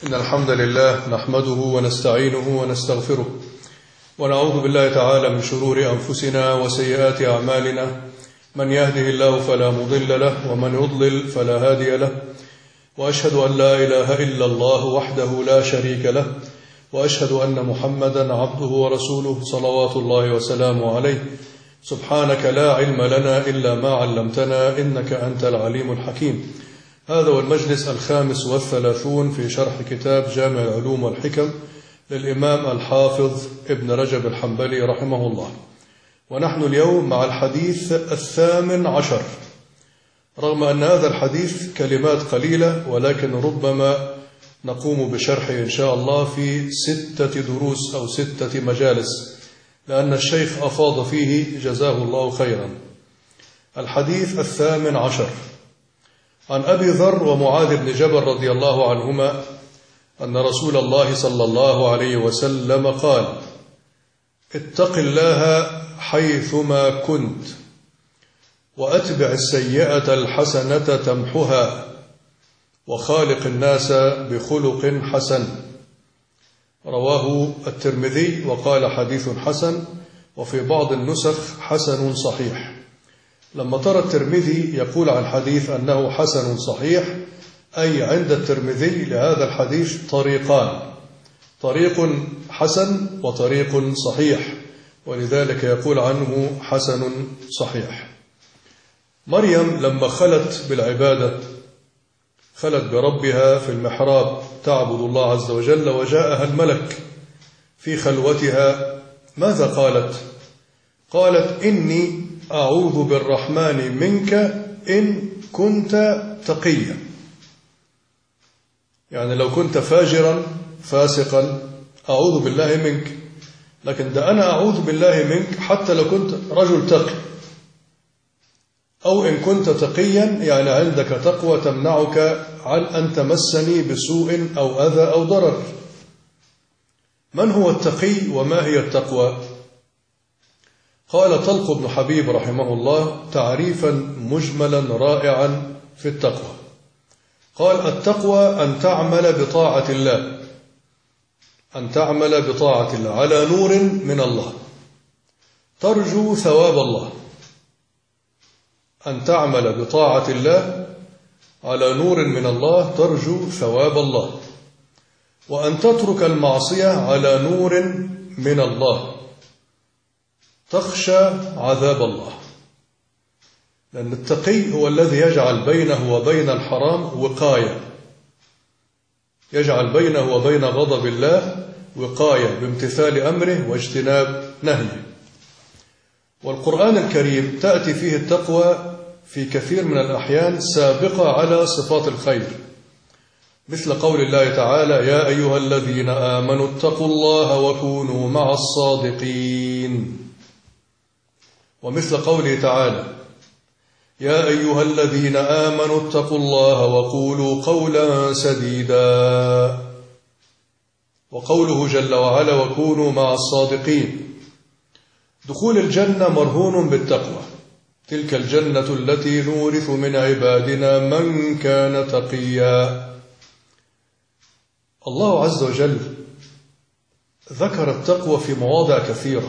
إن الحمد لله نحمده ونستعينه ونستغفره ونعوذ بالله تعالى من شرور أنفسنا وسيئات أعمالنا، من يهده الله فلا مضل له ومن يضلل فلا هادي له، وأشهد أن لا إله إلا الله وحده لا شريك له، وأشهد أن محمدا عبده ورسوله صلوات الله وسلامه عليه. سبحانك لا علم لنا إلا ما علمتنا إنك أنت العليم الحكيم. هذا هو المجلس 35 في شرح كتاب جامع العلوم والحكم للإمام الحافظ ابن رجب الحنبلي رحمه الله، ونحن اليوم مع الحديث 18، رغم أن هذا الحديث كلمات قليلة ولكن ربما نقوم بشرحه إن شاء الله في 6 دروس أو 6 مجالس، لأن الشيخ أفاض فيه جزاه الله خيرا. الحديث 18 عن أبي ذر ومعاذ بن جبل رضي الله عنهما أن رسول الله صلى الله عليه وسلم قال: اتق الله حيثما كنت وأتبع السيئة الحسنة تمحها وخالق الناس بخلق حسن. رواه الترمذي وقال حديث حسن، وفي بعض النسخ حسن صحيح. لما ترى الترمذي يقول عن الحديث أنه حسن صحيح، أي عند الترمذي لهذا الحديث طريقان، طريق حسن وطريق صحيح، ولذلك يقول عنه حسن صحيح. مريم لما خلت بالعبادة، خلت بربها في المحراب تعبد الله عز وجل، وجاءها الملك في خلوتها، ماذا قالت؟ قالت: إني أعوذ بالرحمن منك إن كنت تقيا. يعني لو كنت فاجرا فاسقا أعوذ بالله منك، لكن ده أنا أعوذ بالله منك حتى لو كنت رجل تقي، أو إن كنت تقيا يعني عندك تقوى تمنعك عن أن تمسني بسوء أو أذى أو ضرر. من هو التقي وما هي التقوى؟ قال طلق بن حبيب رحمه الله تعريفا مجملا رائعا في التقوى، قال: التقوى أن تعمل بطاعة الله، أن تعمل بطاعة الله على نور من الله ترجو ثواب الله، أن تعمل بطاعة الله على نور من الله ترجو ثواب الله، وأن تترك المعصية على نور من الله تخشى عذاب الله. لأن التقي هو الذي يجعل بينه وبين الحرام وقاية، يجعل بينه وبين غضب الله وقاية بامتثال أمره واجتناب نهيه. والقرآن الكريم تأتي فيه التقوى في كثير من الأحيان سابقة على صفات الخير، مثل قول الله تعالى: يا أيها الذين آمنوا اتقوا الله وكونوا مع الصادقين. ومثل قوله تعالى: يا أيها الذين آمنوا اتقوا الله وقولوا قولا سديدا. وقوله جل وعلا: وكونوا مع الصادقين. دخول الجنة مرهون بالتقوى، تلك الجنة التي نورث من عبادنا من كان تقيا. الله عز وجل ذكر التقوى في مواضع كثيرة،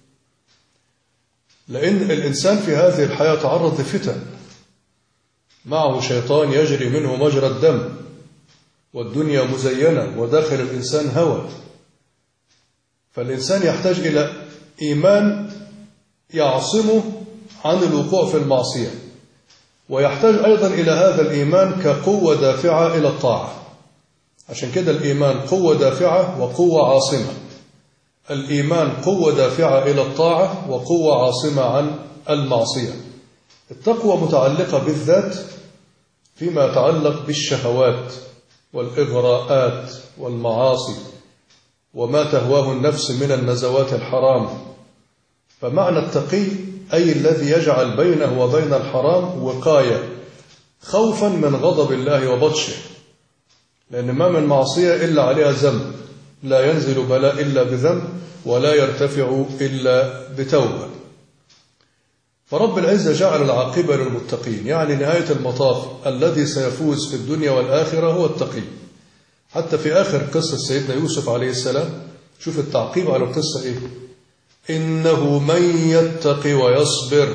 لأن الإنسان في هذه الحياة تعرض لفتن، معه شيطان يجري منه مجرى الدم، والدنيا مزينة وداخل الإنسان هوى، فالإنسان يحتاج إلى إيمان يعصمه عن الوقوع في المعصية، ويحتاج أيضا إلى هذا الإيمان كقوة دافعة إلى الطاعة. عشان كده الإيمان قوة دافعة وقوة عاصمة، الإيمان قوة دافعة إلى الطاعة وقوة عاصمة عن المعصية. التقوى متعلقة بالذات فيما يتعلق بالشهوات والإغراءات والمعاصي وما تهواه النفس من النزوات الحرام. فمعنى التقي أي الذي يجعل بينه وبين الحرام وقاية، خوفا من غضب الله وبطشه، لأن ما من معصية إلا عليها ذنب، لا ينزل بلاء إلا بذنب ولا يرتفع إلا بتوبة. فرب العزة جعل العاقبة للمتقين، يعني نهاية المطاف الذي سيفوز في الدنيا والآخرة هو التقي. حتى في آخر قصة سيدنا يوسف عليه السلام شوف التعقيب على القصة إيه؟ إنه من يتق ويصبر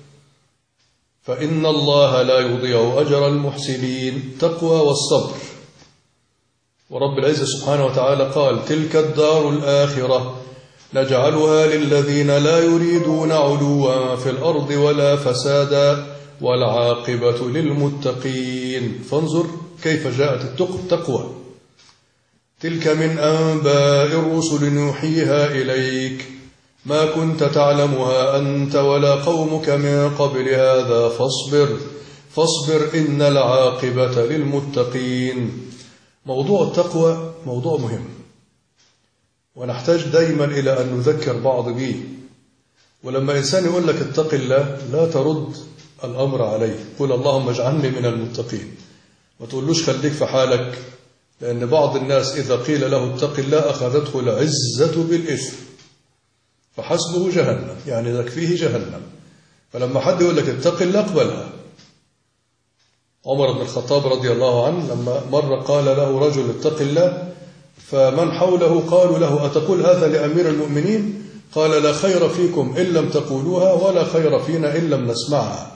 فإن الله لا يضيع أجر المحسنين. تقوى والصبر. ورب العزة سبحانه وتعالى قال تلك الدار الآخرة نجعلها للذين لا يريدون علوا في الأرض ولا فسادا والعاقبة للمتقين. فانظر كيف جاءت التقوى. تلك من أنباء الرسل نوحيها إليك ما كنت تعلمها أنت ولا قومك من قبل هذا فاصبر إن العاقبة للمتقين. موضوع التقوى موضوع مهم، ونحتاج دايما إلى أن نذكر بعض به. ولما إنسان يقول لك اتق الله لا ترد الأمر عليه، قل اللهم اجعلني من المتقين، ما تقولوش خليك في حالك، لأن بعض الناس إذا قيل له اتق الله أخذته العزة بالإثم فحسبه جهنم، يعني يكفيه جهنم. فلما حد يقول لك اتق الله اقبلها. عمر بن الخطاب رضي الله عنه لما مرة قال له رجل اتق الله، فمن حوله قالوا له أتقول هذا لأمير المؤمنين؟ قال لا خير فيكم إن لم تقولوها ولا خير فينا إن لم نسمعها.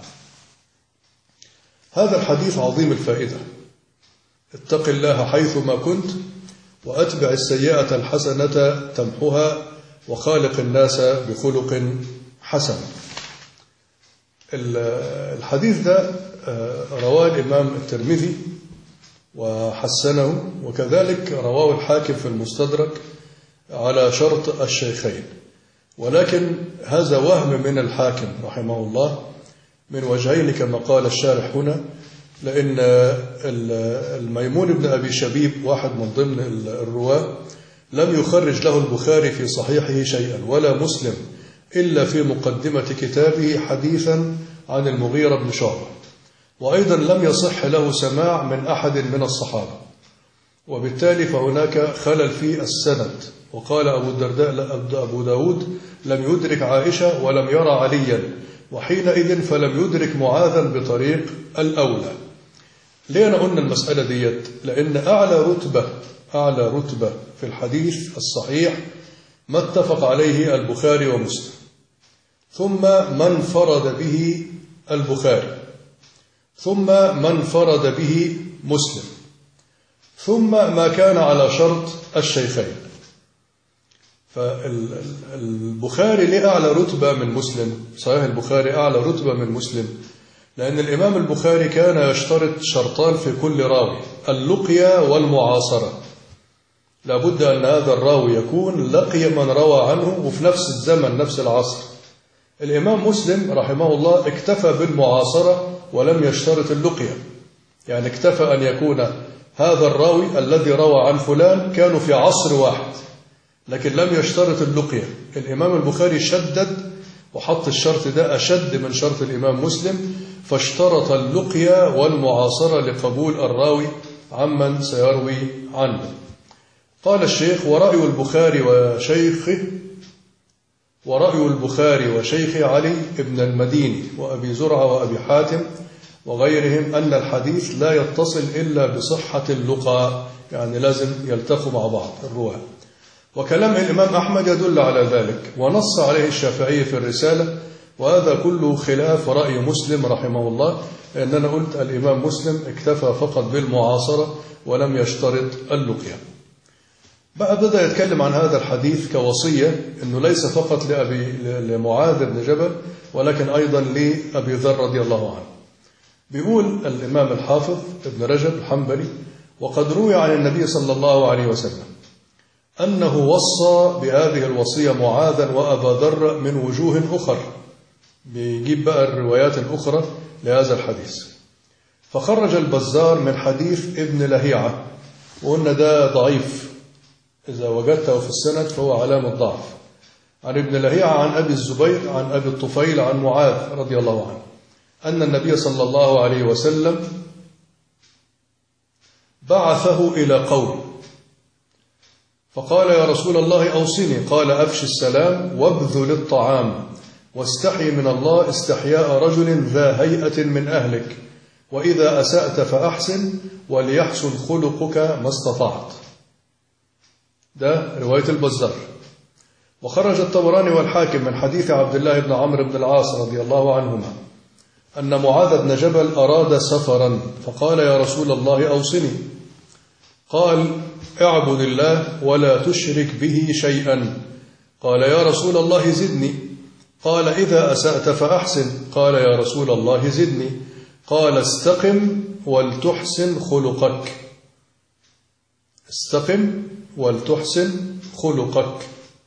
هذا الحديث عظيم الفائدة. اتق الله حيثما كنت وأتبع السيئة الحسنة تمحها وخالق الناس بخلق حسن. الحديث ده رواه الإمام الترمذي وحسنه، وكذلك رواه الحاكم في المستدرك على شرط الشيخين. ولكن هذا وهم من الحاكم رحمه الله من وجهين كما قال الشارح هنا، لأن الميمون بن أبي شبيب واحد من ضمن الرواة لم يخرج له البخاري في صحيحه شيئا ولا مسلم إلا في مقدمة كتابه حديثا عن المغيرة بن شعبة، وأيضا لم يصح له سماع من أحد من الصحابة، وبالتالي فهناك خلل في السند. وقال أبو الدرداء أبو داود لم يدرك عائشة ولم يرى عليا، وحينئذ فلم يدرك معاذا بطريق الأولى. ليه أنا قلنا المسألة ديت؟ لأن أعلى رتبة في الحديث الصحيح ما اتفق عليه البخاري ومسلم، ثم من فرد به البخاري، ثم من فرد به مسلم، ثم ما كان على شرط الشيخين. فالبخاري ليه أعلى رتبة من مسلم؟ صحيح البخاري أعلى رتبة من مسلم لأن الإمام البخاري كان يشترط شرطان في كل راوي: اللقيا والمعاصرة. لابد أن هذا الراوي يكون لقي من روى عنه وفي نفس الزمن نفس العصر. الإمام مسلم رحمه الله اكتفى بالمعاصرة ولم يشترط اللقيا، يعني اكتفى أن يكون هذا الراوي الذي روى عن فلان كانوا في عصر واحد، لكن لم يشترط اللقيا. الإمام البخاري شدد وحط الشرط ده أشد من شرط الإمام مسلم، فاشترط اللقيا والمعاصرة لقبول الراوي عمن سيروي عنه. قال الشيخ: ورأي البخاري وشيخ علي ابن المديني وأبي زرعة وأبي حاتم وغيرهم أن الحديث لا يتصل إلا بصحة اللقاء، يعني لازم يلتقوا مع بعض الرواة. وكلام الإمام أحمد يدل على ذلك، ونص عليه الشافعي في الرسالة، وهذا كله خلاف رأي مسلم رحمه الله، لأننا قلت الإمام مسلم اكتفى فقط بالمعاصرة ولم يشترط اللقيا. بقى بدأ يتكلم عن هذا الحديث كوصية، أنه ليس فقط لمعاذ بن جبل ولكن أيضا لأبي ذر رضي الله عنه. بيقول الإمام الحافظ ابن رجب الحنبلي: وقد روي عن النبي صلى الله عليه وسلم أنه وصى بهذه الوصية معاذا وأبا ذر من وجوه أخر. بيجيب بقى الروايات الأخرى لهذا الحديث. فخرج البزار من حديث ابن لهيعة، وقلنا ده ضعيف، إذا وجدته في السند فهو علامة ضعف. عن ابن لهيعة عن أبي الزبير عن أبي الطفيل عن معاذ رضي الله عنه أن النبي صلى الله عليه وسلم بعثه إلى قوم فقال: يا رسول الله أوصني. قال: أفش السلام وابذل الطعام واستحي من الله استحياء رجل ذا هيئة من أهلك وإذا أسأت فأحسن وليحسن خلقك ما استطعت. ده رواية البزار. وخرج الطبراني والحاكم من حديث عبد الله بن عمرو بن العاص رضي الله عنهما أن معاذ بن جبل أراد سفرا فقال يا رسول الله أوصني. قال اعبد الله ولا تشرك به شيئا. قال يا رسول الله زدني. قال إذا أسأت فأحسن. قال يا رسول الله زدني. قال استقم ولتحسن خلقك. استقم ولتحسن خلقك.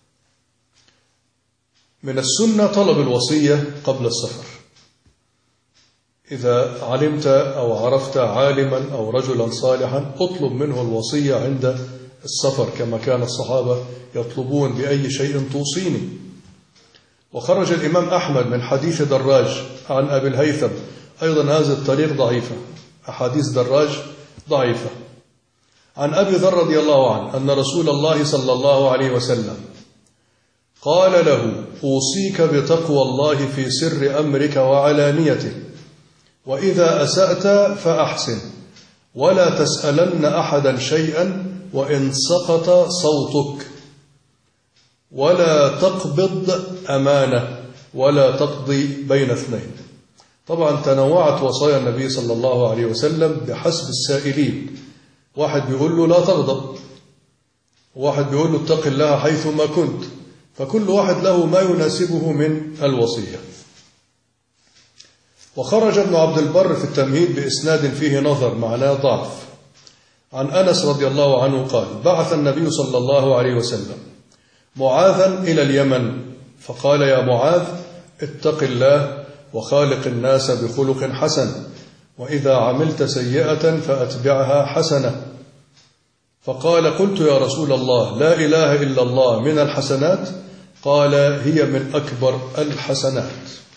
من السنة طلب الوصية قبل السفر. إذا علمت أو عرفت عالما أو رجلا صالحا اطلب منه الوصية عند السفر كما كان الصحابة يطلبون بأي شيء توصيني. وخرج الإمام أحمد من حديث دراج عن أبي الهيثم أيضا هذه الطريق ضعيفة، أحاديث دراج ضعيفة. عن أبي ذر رضي الله عنه أن رسول الله صلى الله عليه وسلم قال له أوصيك بتقوى الله في سر أمرك وعلانيته، وإذا أسأت فأحسن، ولا تسألن أحدا شيئا وإن سقط صوتك، ولا تقبض أمانة، ولا تقضي بين اثنين. طبعا تنوعت وصايا النبي صلى الله عليه وسلم بحسب السائلين. واحد بيقول له لا تغضب، واحد بيقول له اتق الله حيثما كنت، فكل واحد له ما يناسبه من الوصية. وخرج ابن عبد البر في التمهيد بإسناد فيه نظر معناه ضعف عن أنس رضي الله عنه قال بعث النبي صلى الله عليه وسلم معاذا إلى اليمن فقال يا معاذ اتق الله وخالق الناس بخلق حسن، وإذا عملت سيئة فأتبعها حسنة. فقال قلت يا رسول الله لا إله إلا الله من الحسنات؟ قال هي من أكبر الحسنات.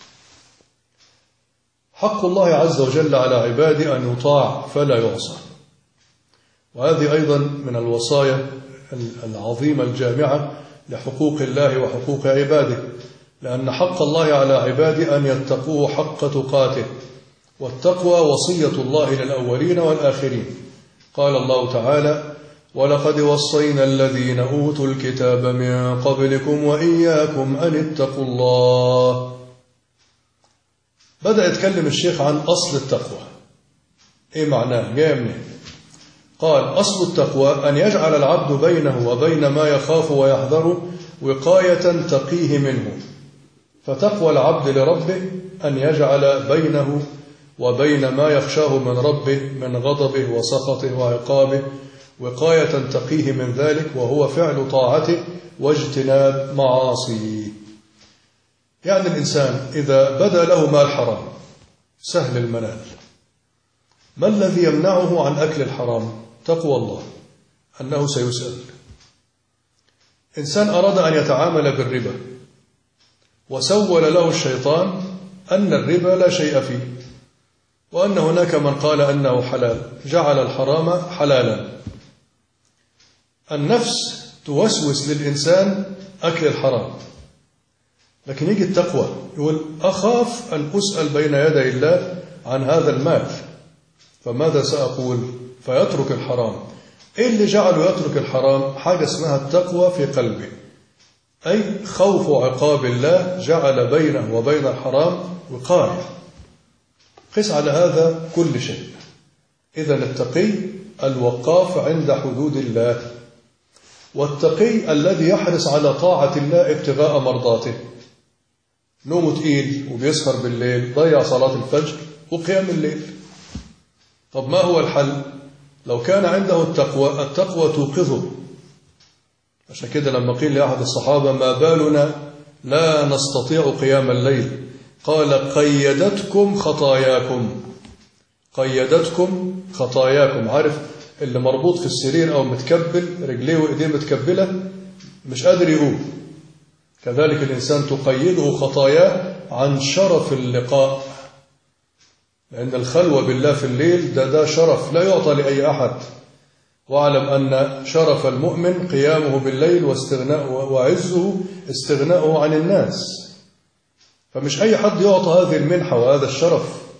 حق الله عز وجل على عباده أن يطاع فلا يعصى، وهذه أيضا من الوصايا العظيمة الجامعة لحقوق الله وحقوق عباده، لأن حق الله على عباده أن يتقوه حق تقاته، والتقوى وصية الله للأولين والآخرين. قال الله تعالى ولقد وصينا الذين أوتوا الكتاب من قبلكم وإياكم أن اتقوا الله. بدأ يتكلم الشيخ عن أصل التقوى. إيه معناه؟ جاء منين؟ قال أصل التقوى أن يجعل العبد بينه وبين ما يخاف ويحذره وقاية تقيه منه. فتقوى العبد لربه أن يجعل بينه وبين ما يخشاه من ربه من غضبه وسخطه وعقابه وقاية تقيه من ذلك، وهو فعل طاعته واجتناب معاصيه. يعني الإنسان إذا بدا له مال حرام سهل المنال، ما الذي يمنعه عن أكل الحرام؟ تقوى الله أنه سيسأل. إنسان أراد أن يتعامل بالربا وسول له الشيطان أن الربا لا شيء فيه، وأن هناك من قال أنه حلال، جعل الحرام حلالا. النفس توسوس للإنسان أكل الحرام، لكن يجي التقوى يقول أخاف أن أسأل بين يدي الله عن هذا المال، فماذا سأقول؟ فيترك الحرام. إيه اللي جعله يترك الحرام؟ حاجة اسمها التقوى في قلبه، أي خوف عقاب الله جعل بينه وبين الحرام وقاية. قس على هذا كل شيء. إذن التقي الوقاف عند حدود الله، والتقي الذي يحرص على طاعة الله ابتغاء مرضاته. نومه تقيل وبيسهر بالليل، ضيع صلاة الفجر وقيام الليل. طب ما هو الحل؟ لو كان عنده التقوى توقظه. عشان كده لما قيل لأحد الصحابة ما بالنا لا نستطيع قيام الليل، قال قيدتكم خطاياكم. قيدتكم خطاياكم. عارف اللي مربوط في السرير أو متكبل رجليه وإيديه متكبلة مش قادر يقوم، كذلك الإنسان تقيده خطاياه عن شرف اللقاء، لأن الخلوة بالله في الليل ده شرف لا يعطى لأي أحد. واعلم أن شرف المؤمن قيامه بالليل وعزه استغناؤه عن الناس، فمش أي حد يعطى هذه المنحة وهذا الشرف.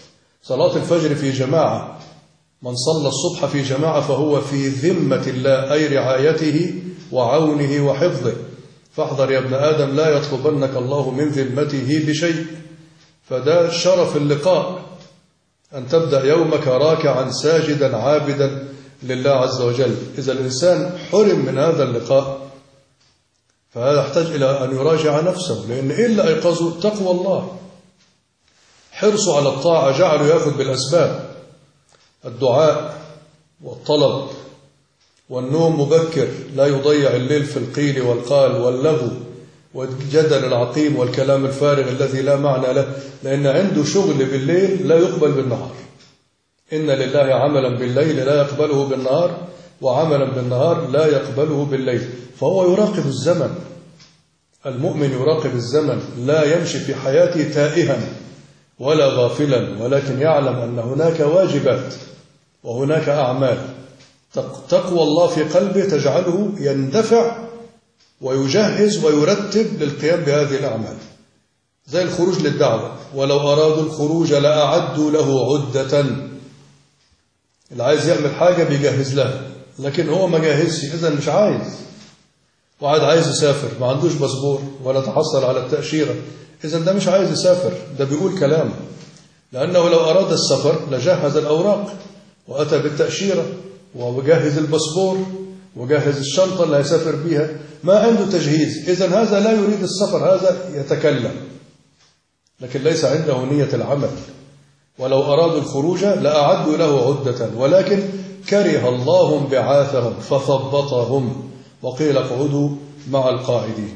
صلاة الفجر في جماعة، من صلى الصبح في جماعة فهو في ذمة الله، أي رعايته وعونه وحفظه. فاحذر يا ابن آدم لا يطلبنك الله من ذمته بشيء. فده شرف اللقاء، أن تبدأ يومك راكعا ساجدا عابدا لله عز وجل. إذا الإنسان حرم من هذا اللقاء فهذا يحتاج إلى أن يراجع نفسه، لأن إيه اللي أيقظه؟ تقوى الله، حرصه على الطاعة جعله يأخذ بالأسباب، الدعاء والطلب والنوم مبكر، لا يضيع الليل في القيل والقال واللغو والجدل العقيم والكلام الفارغ الذي لا معنى له، لأن عنده شغل بالليل لا يقبل بالنهار. إن لله عملا بالليل لا يقبله بالنهار، وعملا بالنهار لا يقبله بالليل. فهو يراقب الزمن، المؤمن يراقب الزمن، لا يمشي في حياته تائها ولا غافلا، ولكن يعلم أن هناك واجبات وهناك أعمال. تقوى الله في قلبه تجعله يندفع ويجهز ويرتب للقيام بهذه الأعمال، زي الخروج للدعوة، ولو أرادوا الخروج لأعدوا له عدة. اللي عايز يعمل حاجة بيجهز لها، لكن هو ما جاهزش، إذا مش عايز، وعاد عايز يسافر ما عندوش باسبور ولا تحصل على التأشيرة، إذا ده مش عايز يسافر، ده بيقول كلام. لأنه لو أراد السفر لجهز الأوراق وأتى بالتأشيرة وجهز الباسبور وجهز الشنطة اللي هيسافر بيها، ما عنده تجهيز، إذا هذا لا يريد السفر، هذا يتكلم لكن ليس عنده نية العمل. ولو أرادوا الخروج لأعدوا له عدة، ولكن كره الله انبعاثهم فثبطهم وقيل اقعدوا مع القاعدين.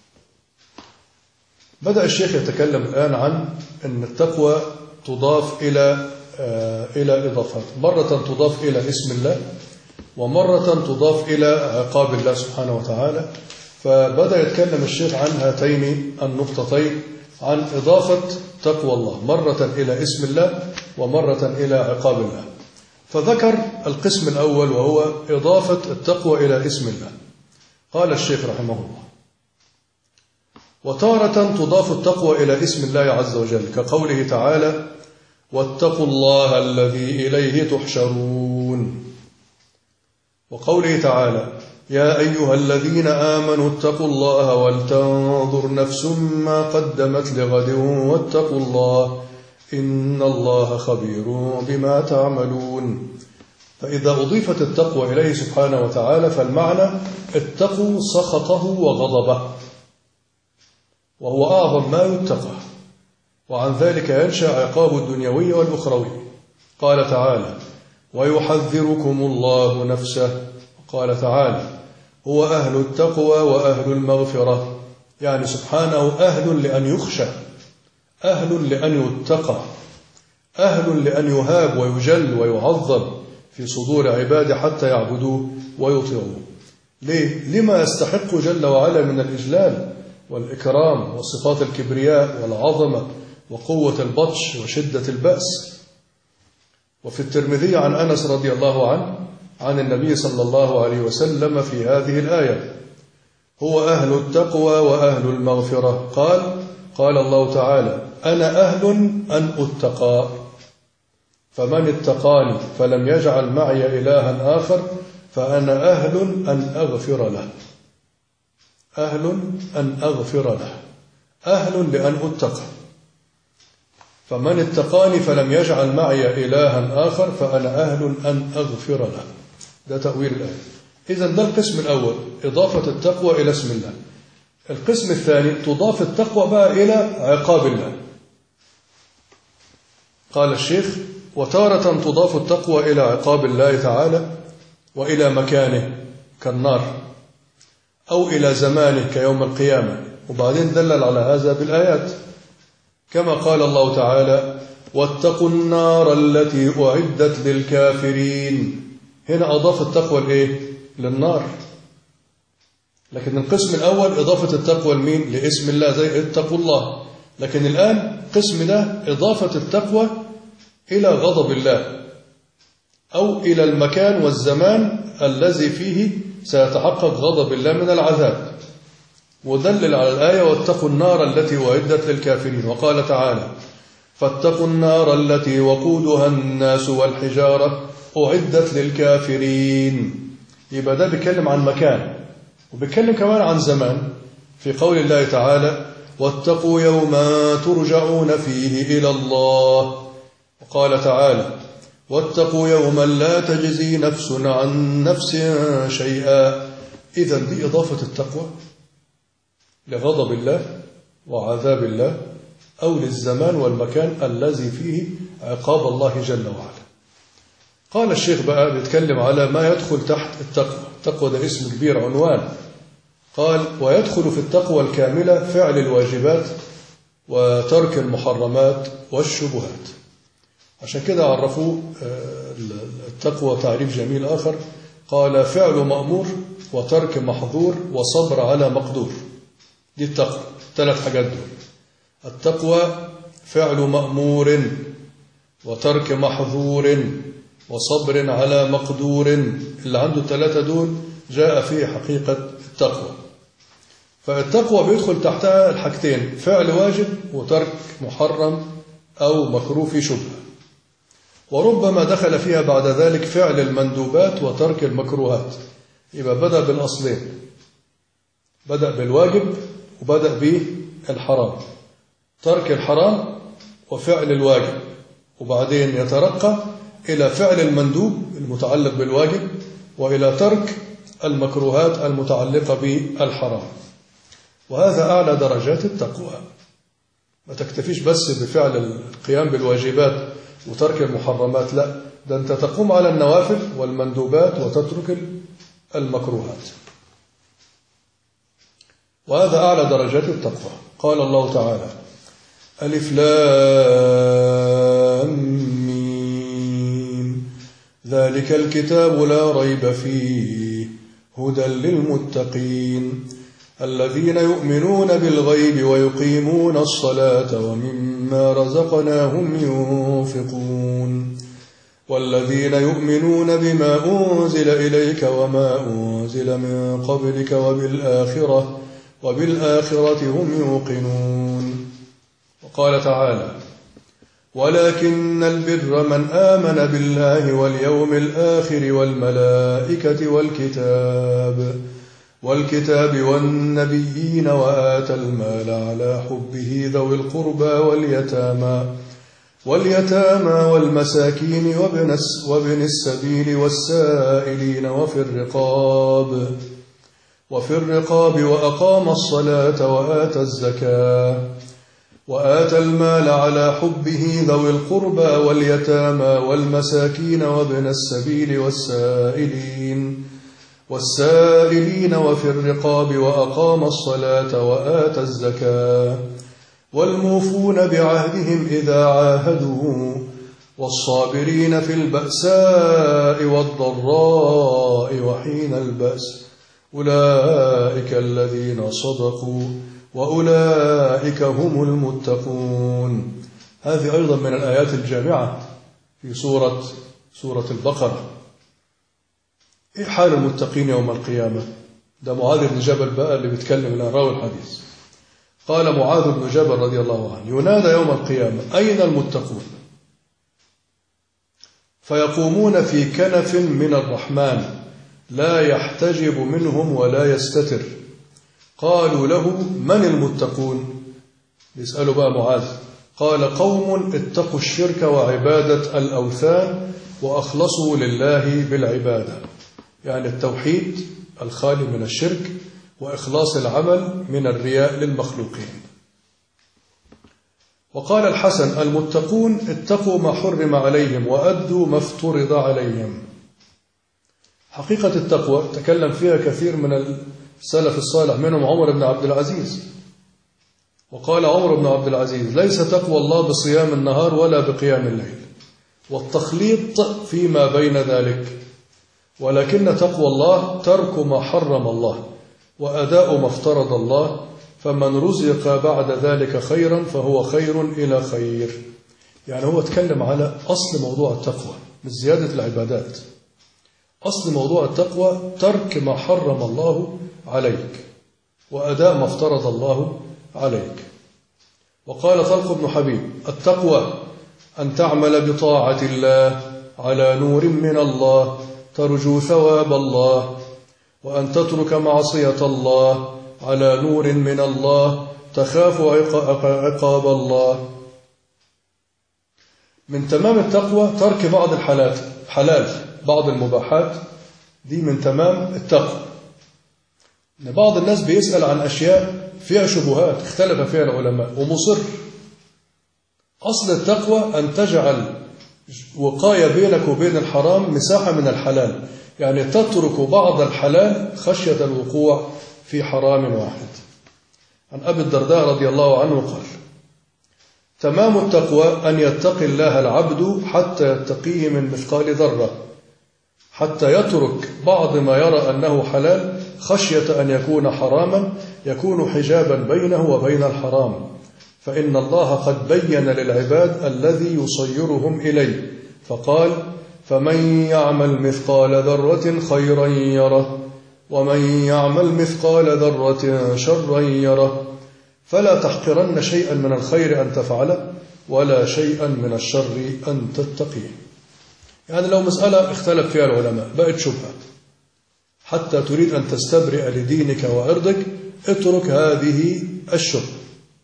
بدأ الشيخ يتكلم الآن عن أن التقوى تضاف إلى إضافات، مرة تضاف إلى اسم الله، ومرة تضاف إلى عقاب الله سبحانه وتعالى. فبدأ يتكلم الشيخ عن هاتين النقطتين، عن إضافة تقوى الله مرة إلى اسم الله ومرة إلى عقاب الله. فذكر القسم الأول وهو إضافة التقوى إلى اسم الله. قال الشيخ رحمه الله: وتارة تضاف التقوى إلى اسم الله عز وجل، كقوله تعالى: واتقوا الله الذي إليه تحشرون، وقوله تعالى: يا أيها الذين آمنوا اتقوا الله ولتنظر نفس ما قدمت لغد واتقوا الله إن الله خبير بما تعملون. فإذا أضيفت التقوى إليه سبحانه وتعالى فالمعنى اتقوا سخطه وغضبه، وهو أعظم ما يتقى، وعن ذلك ينشأ عقاب الدنيوي والأخروي. قال تعالى: ويحذركم الله نفسه. قال تعالى: هو أهل التقوى وأهل المغفرة، يعني سبحانه أهل لأن يخشى، أهل لأن يتقى، أهل لأن يهاب ويجل ويعظم في صدور عباده حتى يعبدوه ويطيعوه. ليه؟ لما يستحق جل وعلا من الإجلال والإكرام وصفات الكبرياء والعظمة وقوة البطش وشدة البأس. وفي الترمذي عن أنس رضي الله عنه عن النبي صلى الله عليه وسلم في هذه الآية: هو أهل التقوى وأهل المغفرة. قال الله تعالى: أنا أهل أن أتقى، فمن اتقاني فلم يجعل معي إلها آخر فأنا أهل أن أغفر له. أهل أن أغفر له، أهل لأن أتقى، فمن اتقاني فلم يجعل معي إلها آخر فأنا أهل أن أغفر له. ده تأويل الآية. إذن ده القسم الأول، إضافة التقوى إلى اسم الله. القسم الثاني تضاف التقوى بقى إلى عقاب الله. قال الشيخ: وتارة تضاف التقوى إلى عقاب الله تعالى وإلى مكانه كالنار، أو إلى زمانه كيوم القيامة. وبعدين دلل على هذا بالآيات، كما قال الله تعالى: واتقوا النار التي أعدت للكافرين. هنا أضاف التقوى لإيه؟ للنار. لكن القسم الأول إضافة التقوى لمين؟ لاسم الله، زي اتقوا الله. لكن الآن قسم ده إضافة التقوى إلى غضب الله، أو إلى المكان والزمان الذي فيه سيتحقق غضب الله من العذاب. ودلل على الآية: واتقوا النار التي أعدت للكافرين. وقال تعالى: فاتقوا النار التي وقودها الناس والحجارة أعدت للكافرين. يبقى ده بيتكلم عن مكان، وبيتكلم كمان عن زمان في قول الله تعالى واتقوا يوما ترجعون فيه إلى الله. وقال تعالى واتقوا يوما لا تجزي نفس عن نفس شيئا. إذن دي إضافة التقوى لغضب الله وعذاب الله أو للزمان والمكان الذي فيه عقاب الله جل وعلا. قال الشيخ بقى بيتكلم على ما يدخل تحت التقوى. التقوى ده اسم كبير عنوان. قال ويدخل في التقوى الكاملة فعل الواجبات وترك المحرمات والشبهات. عشان كده عرفوا التقوى تعريف جميل آخر، قال فعل مأمور وترك محظور وصبر على مقدور. دي التقوى، 3 حاجات دول. التقوى فعل مأمور وترك محظور وصبر على مقدور. اللي عنده 3 دول جاء فيه حقيقة التقوى. فالتقوى بيدخل تحتها الحاجتين، فعل واجب وترك محرم أو مكروه في شبهة، وربما دخل فيها بعد ذلك فعل المندوبات وترك المكروهات. يبقى بدأ بالأصلين، بدأ بالواجب وبدأ بالحرام، ترك الحرام وفعل الواجب، وبعدين يترقى إلى فعل المندوب المتعلق بالواجب وإلى ترك المكروهات المتعلقة بالحرام. وهذا أعلى درجات التقوى. ما تكتفيش بس بفعل القيام بالواجبات وترك المحرمات، لا، ده أنت تقوم على النوافل والمندوبات وتترك المكروهات. وهذا أعلى درجات التقوى. قال الله تعالى ألف لام ميم ذلك الكتاب لا ريب فيه هدى للمتقين الذين يؤمنون بالغيب ويقيمون الصلاة ومما رزقناهم ينفقون والذين يؤمنون بما أنزل إليك وما أنزل من قبلك وبالآخرة هم يوقنون. وقال تعالى ولكن البر من آمن بالله واليوم الآخر والملائكة والكتاب والنبيين وآتى المال على حبه ذوي القربى واليتامى والمساكين وابن السبيل والسائلين وفي الرقاب وأقام الصلاة وآتى الزكاة وآتى المال على حبه ذوي القربى واليتامى والمساكين وابن السبيل والسائلين وفي الرقاب وأقام الصلاة وآتى الزكاة والموفون بعهدهم إذا عاهدوا والصابرين في البأساء والضراء وحين البأس أولئك الذين صدقوا وأولئك هم المتقون. هذه أيضا من الآيات الجامعة في سورة البقرة. إيه حال المتقين يوم القيامة؟ ده معاذ بن جبل بقى اللي بيتكلم لنا راوي الحديث. قال معاذ بن جبل رضي الله عنه ينادى يوم القيامة أين المتقون؟ فيقومون في كنف من الرحمن لا يحتجب منهم ولا يستتر. قالوا له من المتقون؟ بيسألوا بقى معاذ. قال قوم اتقوا الشرك وعبادة الأوثان وأخلصوا لله بالعبادة، يعني التوحيد الخالي من الشرك وإخلاص العمل من الرياء للمخلوقين. وقال الحسن المتقون اتقوا ما حرم عليهم وأدوا ما افترض عليهم. حقيقة التقوى تكلم فيها كثير من السلف الصالح، منهم عمر بن عبد العزيز. وقال عمر بن عبد العزيز ليس تقوى الله بصيام النهار ولا بقيام الليل والتخليط فيما بين ذلك، ولكن تقوى الله ترك ما حرم الله وأداء ما افترض الله، فمن رزق بعد ذلك خيرا فهو خير إلى خير. يعني هو اتكلم على أصل موضوع التقوى مش زيادة العبادات. أصل موضوع التقوى ترك ما حرم الله عليك وأداء ما افترض الله عليك. وقال طلق بن حبيب: التقوى أن تعمل بطاعة الله على نور من الله ترجو ثواب الله، وأن تترك معصية الله على نور من الله تخاف عقاب الله. من تمام التقوى ترك بعض حلال بعض المباحات، دي من تمام التقوى. إن بعض الناس بيسأل عن أشياء فيها شبهات اختلف فيها العلماء ومصر. أصل التقوى أن تجعل وقاية بينك وبين الحرام مساحة من الحلال، يعني تترك بعض الحلال خشية الوقوع في حرام واحد. عن أبي الدرداء رضي الله عنه قال: تمام التقوى أن يتقي الله العبد حتى يتقيه من مثقال ذرة، حتى يترك بعض ما يرى أنه حلال خشية أن يكون حراما يكون حجابا بينه وبين الحرام، فإن الله قد بين للعباد الذي يصيرهم إليه، فقال: فمن يعمل مثقال ذرة خيرا يره، ومن يعمل مثقال ذرة شرا يره، فلا تحقرن شيئا من الخير أن تفعله، ولا شيئا من الشر أن تتقيه. يعني لو مسألة اختلف فيها العلماء بقت شبهة، حتى تريد أن تستبرئ لدينك وعرضك، اترك هذه الشبهة.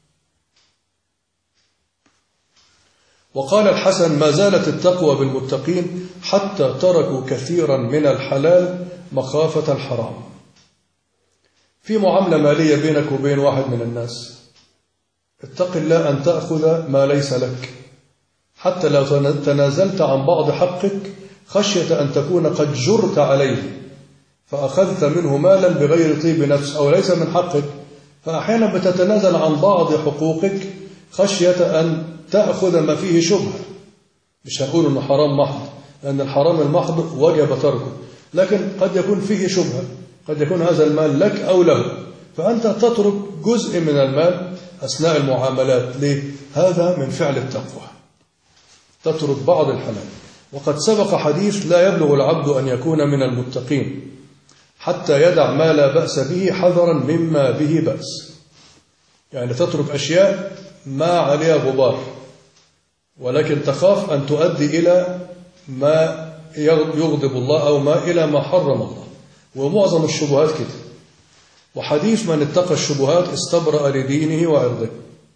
وقال الحسن: ما زالت التقوى بالمتقين حتى تركوا كثيرا من الحلال مخافة الحرام. في معاملة مالية بينك وبين واحد من الناس، اتق الله أن تأخذ ما ليس لك، حتى لو تنازلت عن بعض حقك خشية أن تكون قد جرت عليه فأخذت منه مالا بغير طيب نفس أو ليس من حقك، فأحيانا بتتنازل عن بعض حقوقك خشية أن تأخذ ما فيه شبهة. مش هنقول أنه حرام محض، لأن الحرام المحض وجب تركه، لكن قد يكون فيه شبهة، قد يكون هذا المال لك أو له، فأنت تترك جزء من المال أثناء المعاملات. ليه؟ هذا من فعل التقوى، تترك بعض الحلال. وقد سبق حديث: لا يبلغ العبد أن يكون من المتقين حتى يدع ما لا بأس به حذرا مما به بأس. يعني تترك أشياء ما عليها غبار، ولكن تخاف أن تؤدي إلى ما يغضب الله أو ما إلى ما حرم الله. ومعظم الشبهات كده. وحديث: من اتقى الشبهات استبرأ لدينه وعرضه.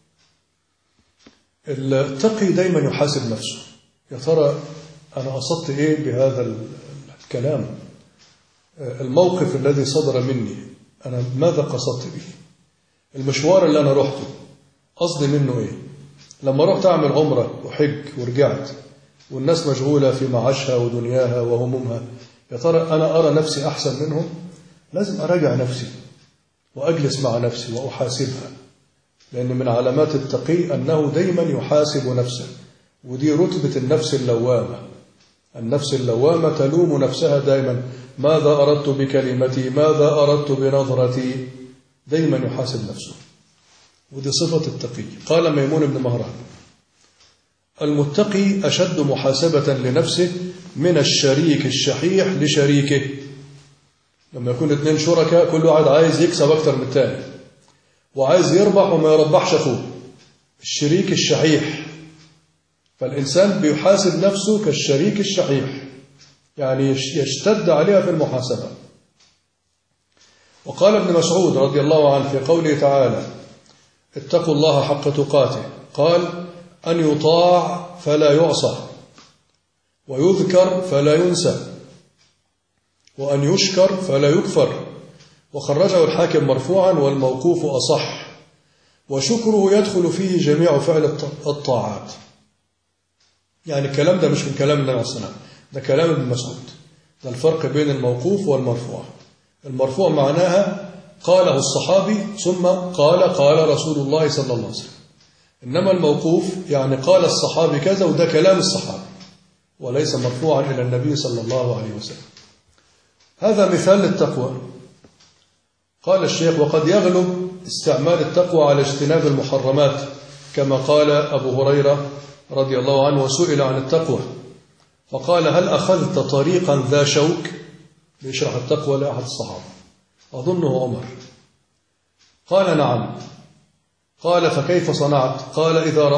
التقي دايما يحاسب نفسه، يا ترى أنا قصدت إيه بهذا الكلام؟ الموقف الذي صدر مني أنا ماذا قصدت به؟ المشوار اللي أنا رحته قصدي منه إيه؟ لما رحت أعمل عمرة وحج ورجعت والناس مشغولة في معاشها ودنياها وهمومها، يا ترى أنا أرى نفسي أحسن منهم؟ لازم أراجع نفسي وأجلس مع نفسي وأحاسبها، لأن من علامات التقي أنه دايما يحاسب نفسه، ودي رتبة النفس اللوامة. النفس اللوامة تلوم نفسها دايما: ماذا أردت بكلمتي؟ ماذا أردت بنظرتي؟ دايما يحاسب نفسه، ودي صفة التقي. قال ميمون بن مهران: المتقي أشد محاسبة لنفسه من الشريك الشحيح لشريكه. لما يكون اثنين شركاء كل واحد عايز يكسب أكتر من الثاني وعايز يربح وما يربحش أخوه، الشريك الشحيح. فالإنسان بيحاسب نفسه كالشريك الشحيح، يعني يشتد عليها في المحاسبة. وقال ابن مسعود رضي الله عنه في قوله تعالى: اتقوا الله حق تقاته، قال: أن يطاع فلا يعصى، ويذكر فلا ينسى، وأن يشكر فلا يكفر. وخرجه الحاكم مرفوعا، والموقوف أصح، وشكره يدخل فيه جميع فعل الطاعات. يعني الكلام ده مش من كلام النبي عليه الصلاة والسلام، ده كلام ابن مسعود. ده الفرق بين الموقوف والمرفوع. المرفوع معناها قاله الصحابي ثم قال رسول الله صلى الله عليه وسلم، إنما الموقوف يعني قال الصحابي كذا وده كلام الصحابي وليس مرفوعا إلى النبي صلى الله عليه وسلم. هذا مثال للتقوى. قال الشيخ: وقد يغلب استعمال التقوى على اجتناب المحرمات، كما قال أبو هريرة رضي الله عنه وسئل عن التقوى فقال: هل أخذت طريقا ذا شوك؟ بيشرح التقوى لأحد الصحابة، أظنه عمر. قال: نعم. قال فكيف صنعت؟ قال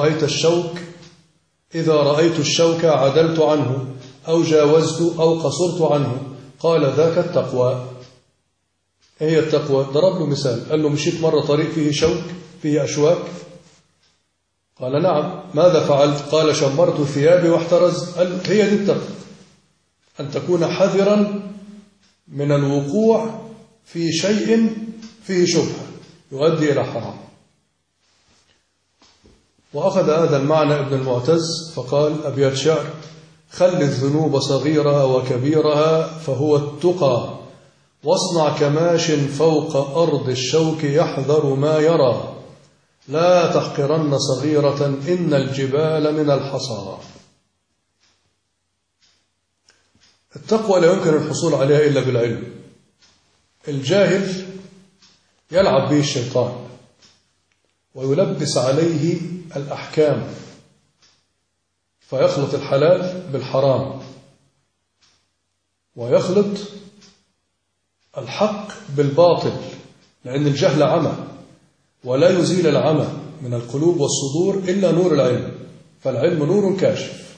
إذا رأيت الشوك عدلت عنه أو جاوزت أو قصرت عنه. قال ذاك التقوى. هي التقوى؟ ضرب له مثال، قال له مشيت مرة طريق فيه شوك فيه أشواك؟ قال نعم. ماذا فعلت؟ قال شمرت ثيابي واحترز. قال هي دي التقوى، أن تكون حذرا من الوقوع في شيء فيه شبهة يؤدي إلى حرام. وأخذ هذا المعنى ابن المعتز فقال أبيات شعر: خل الذنوب صغيرها وكبيرها فهو التقى، واصنع كماش فوق أرض الشوك يحذر ما يرى، لا تحقرن صغيرة إن الجبال من الحصى. التقوى لا يمكن الحصول عليها إلا بالعلم. الجاهل يلعب به الشيطان ويلبس عليه الأحكام فيخلط الحلال بالحرام ويخلط الحق بالباطل، لأن الجهل عمى، ولا يزيل العمى من القلوب والصدور إلا نور العلم، فالعلم نور كاشف.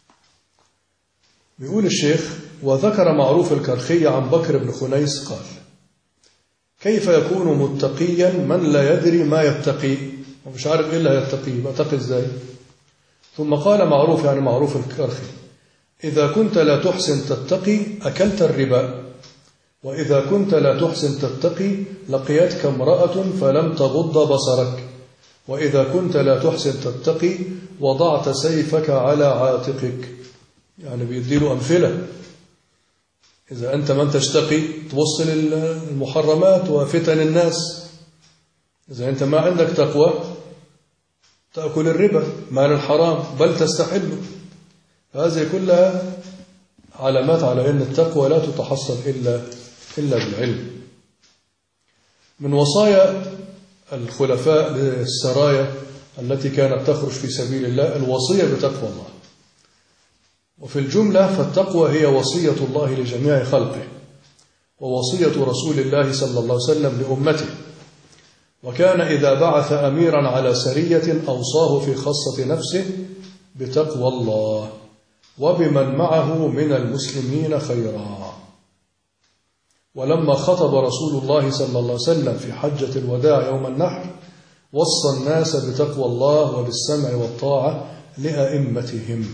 بيقول الشيخ: وذكر معروف الكرخي عن بكر بن خنيس قال: كيف يكون متقيا من لا يدري ما يتقي؟ ومش عارف إيه اللي هيتقي، يتقي إزاي؟ ثم قال معروف، يعني معروف الكرخي: إذا كنت لا تحسن تتقي أكلت الربا، وإذا كنت لا تحسن تتقي لقيتك امرأة فلم تغض بصرك، وإذا كنت لا تحسن تتقي وضعت سيفك على عاتقك. يعني بيديله أمثلة. إذا أنت من تشتقي تبص للمحرمات وفتن الناس، إذا أنت ما عندك تقوى تأكل الربا مال الحرام بل تستحله. هذه كلها علامات على أن التقوى لا تتحصل إلا بالعلم. من وصايا الخلفاء للسرايا التي كانت تخرج في سبيل الله الوصية بتقوى الله. وفي الجملة فالتقوى هي وصية الله لجميع خلقه، ووصية رسول الله صلى الله عليه وسلم لأمته. وكان إذا بعث أميرا على سرية أوصاه في خاصة نفسه بتقوى الله وبمن معه من المسلمين خيرا. ولما خطب رسول الله صلى الله عليه وسلم في حجة الوداع يوم النحر وصى الناس بتقوى الله وبالسمع والطاعة لأئمتهم.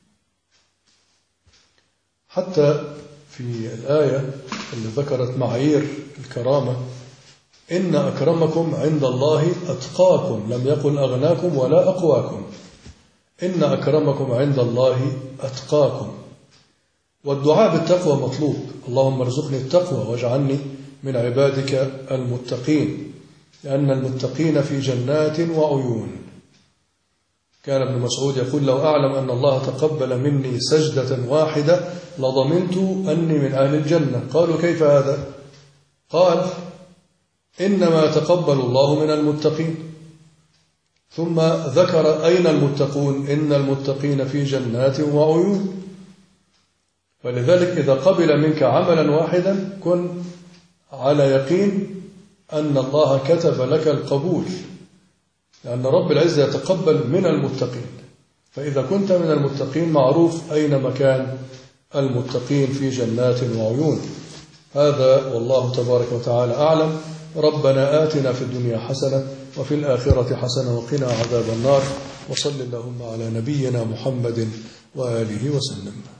حتى في الآية اللي ذكرت معايير الكرامة: إن أكرمكم عند الله أتقاكم، لم يقل أغناكم ولا أقواكم، إن أكرمكم عند الله أتقاكم. والدعاء بالتقوى مطلوب: اللهم ارزقني التقوى واجعلني من عبادك المتقين، لأن المتقين في جنات وعيون. كان ابن مسعود يقول: لو أعلم أن الله تقبل مني سجدة واحدة لضمنت أني من أهل الجنة. قالوا: كيف هذا؟ قال: إنما يتقبل الله من المتقين. ثم ذكر أين المتقون: إن المتقين في جنات وعيون. فلذلك إذا قبل منك عملا واحدا كن على يقين أن الله كتب لك القبول، لأن رب العزة يتقبل من المتقين. فإذا كنت من المتقين معروف أين مكان المتقين في جنات وعيون. هذا والله تبارك وتعالى أعلم. ربنا آتنا في الدنيا حسنة وفي الآخرة حسنة وقنا عذاب النار. وصل اللهم على نبينا محمد وآله وسلم.